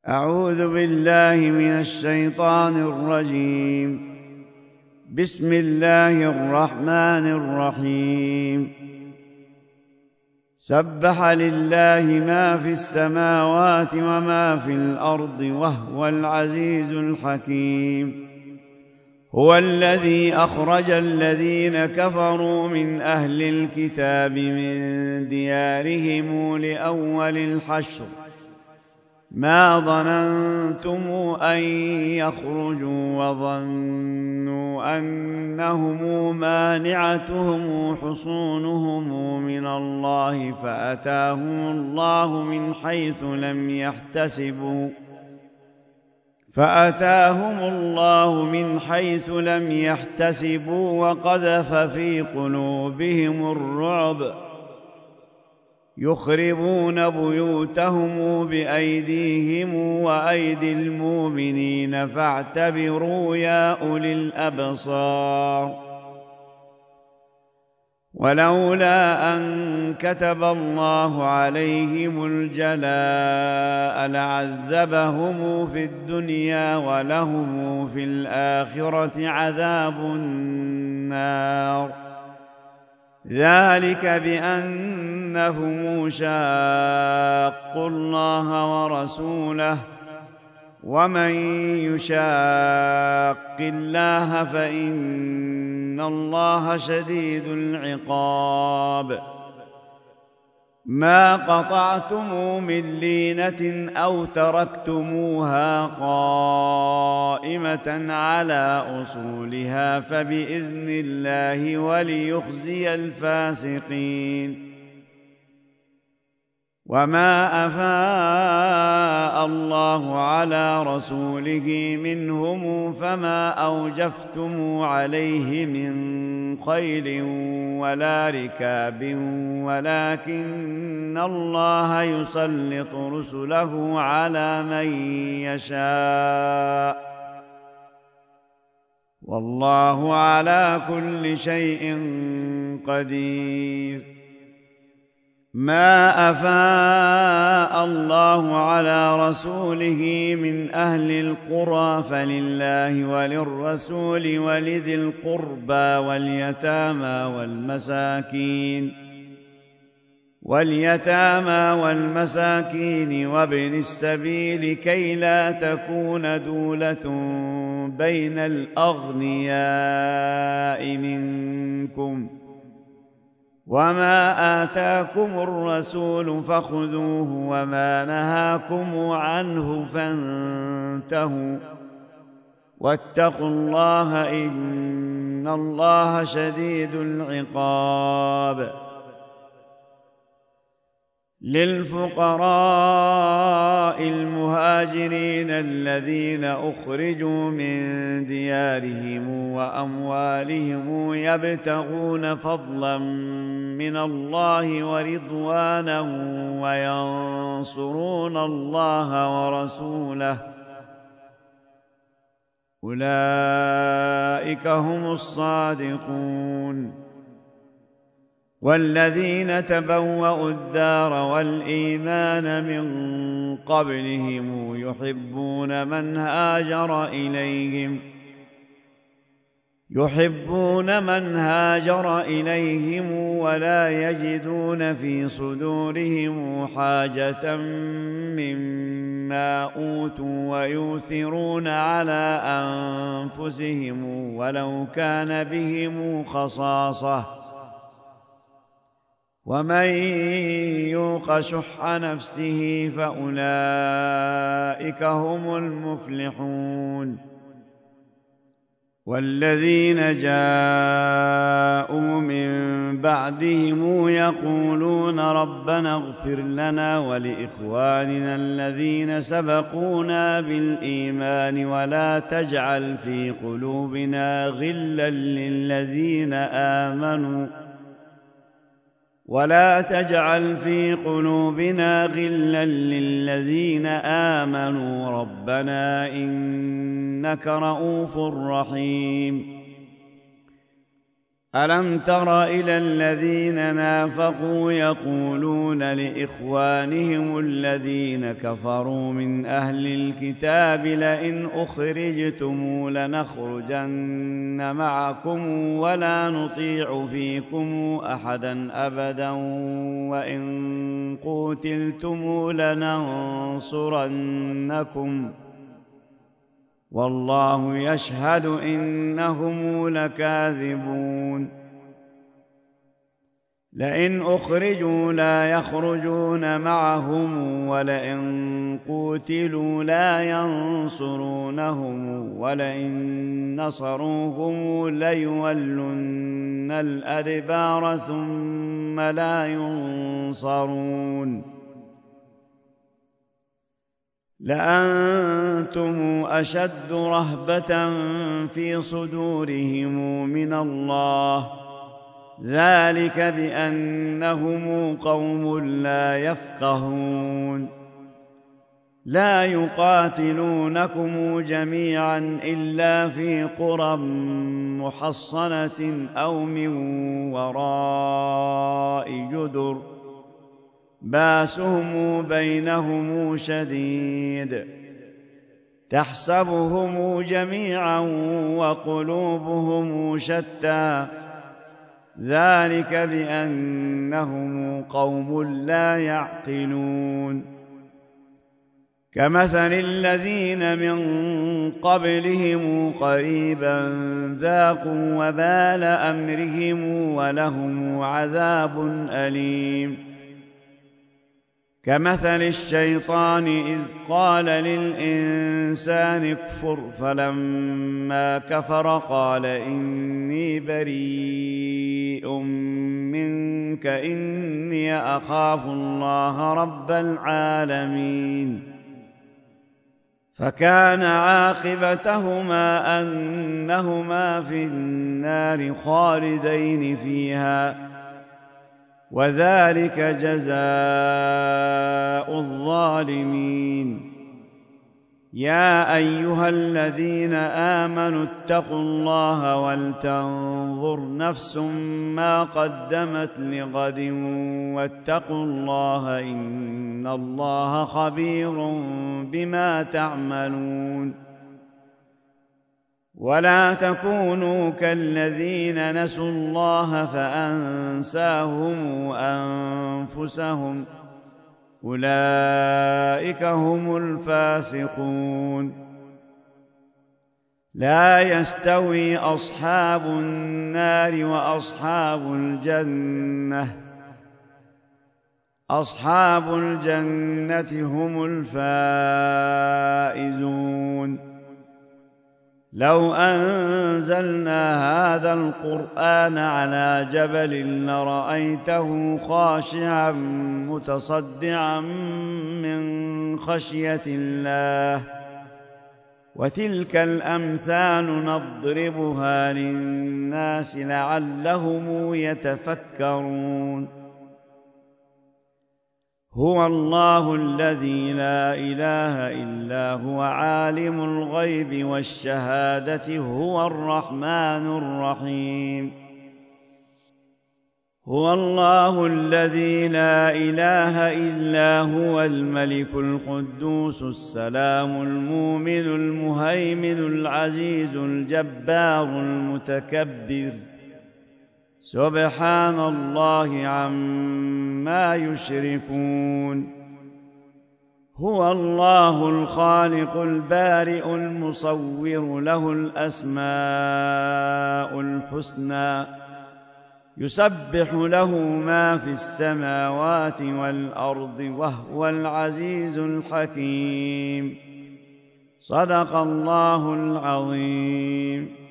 أعوذ بالله من الشيطان الرجيم. بسم الله الرحمن الرحيم. سبح لله ما في السماوات وما في الأرض وهو العزيز الحكيم. هو الذي أخرج الذين كفروا من أهل الكتاب من ديارهم لأول الحشر ما ظننتم أن يخرجوا وظنوا أنهم مانعتهم حصونهم من الله فأتاهم الله من حيث لم يحتسبوا وقذف في قلوبهم الرعب يخربون بيوتهم بأيديهم وأيدي المؤمنين فاعتبروا يا أولي الأبصار. ولولا أن كتب الله عليهم الجلاء لعذبهم في الدنيا ولهم في الآخرة عذاب النار. ذلك بأنهم شاقوا الله ورسوله ومن يشاق الله فإن الله شديد العقاب. ما قطعتم من لينة أو تركتموها قائمة على أصولها فبإذن الله وليخزي الفاسقين. وما أفاء الله على رسوله منهم فما أوجفتم عليه من خيل ولا ركاب ولكن الله يسلط رسله على من يشاء والله على كل شيء قدير. ما أفاء الله على رسوله من أهل القرى فلله وللرسول ولذي القربى واليتامى والمساكين وابن السبيل كي لا تكون دولة بين الأغنياء منكم. وما آتاكم الرسول فخذوه وما نهاكم عنه فانتهوا واتقوا الله إن الله شديد العقاب. للفقراء المهاجرين الذين أخرجوا من ديارهم وأموالهم يبتغون فضلا من الله ورضوانه وينصرون الله ورسوله أولئك هم الصادقون. والذين تبوأوا الدار والإيمان من قبلهم يحبون من هاجر إليهم ولا يجدون في صدورهم حاجة مما أوتوا ويؤثرون على أنفسهم ولو كان بهم خصاصة ومن يوق شح نفسه فأولئك هم المفلحون. والذين جاءوا من بعدهم يقولون ربنا اغفر لنا ولإخواننا الذين سبقونا بالإيمان ولا تجعل في قلوبنا غلا للذين آمنوا ربنا إنك رؤوف رحيم. ألم تر إلى الذين نافقوا يقولون لإخوانهم الذين كفروا من أهل الكتاب لئن أخرجتم لنخرجن معكم ولا نطيع فيكم أحدا أبدا وإن قوتلتم لننصرنكم والله يشهد إنهم لكاذبون لئن أخرجوا لا يخرجون معهم ولئن قوتلوا لا ينصرونهم ولئن نصروهم ليولن الأدبار ثم لا ينصرون لأنتم أشد رهبة في صدورهم من الله ذلك بأنهم قوم لا يفقهون لا يقاتلونكم جميعا إلا في قرى محصنة أو من وراء جدر باسهم بينهم شديد تحسبهم جميعا وقلوبهم شتى ذلك بأنهم قوم لا يعقلون كمثل الذين من قبلهم قريبا ذاقوا وبال أمرهم ولهم عذاب أليم كمثل الشيطان إذ قال للإنسان اكفر فلما كفر قال إني بريء منك إني أخاف الله رب العالمين فكان عاقبتهما أنهما في النار خالدين فيها وذلك جزاء الظالمين يا أيها الذين آمنوا اتقوا الله ولتنظر نفس ما قدمت لغد واتقوا الله إن الله خبير بما تعملون ولا تكونوا كالذين نسوا الله فأنساهم أنفسهم أولئك هم الفاسقون لا يستوي أصحاب النار وأصحاب الجنة أصحاب الجنة هم الفائزون لو أنزلنا هذا القرآن على جبل لرأيته خاشعا متصدعا من خشية الله وتلك الأمثال نضربها للناس لعلهم يتفكرون هو الله الذي لا إله إلا هو عالم الغيب والشهادة هو الرحمن الرحيم هو الله الذي لا إله إلا هو الملك القدوس السلام المؤمن المهيمن العزيز الجبار المتكبر سبحان الله عما يشركون هو الله الخالق البارئ المصور له الأسماء الحسنى يسبح له ما في السماوات والأرض وهو العزيز الحكيم صدق الله العظيم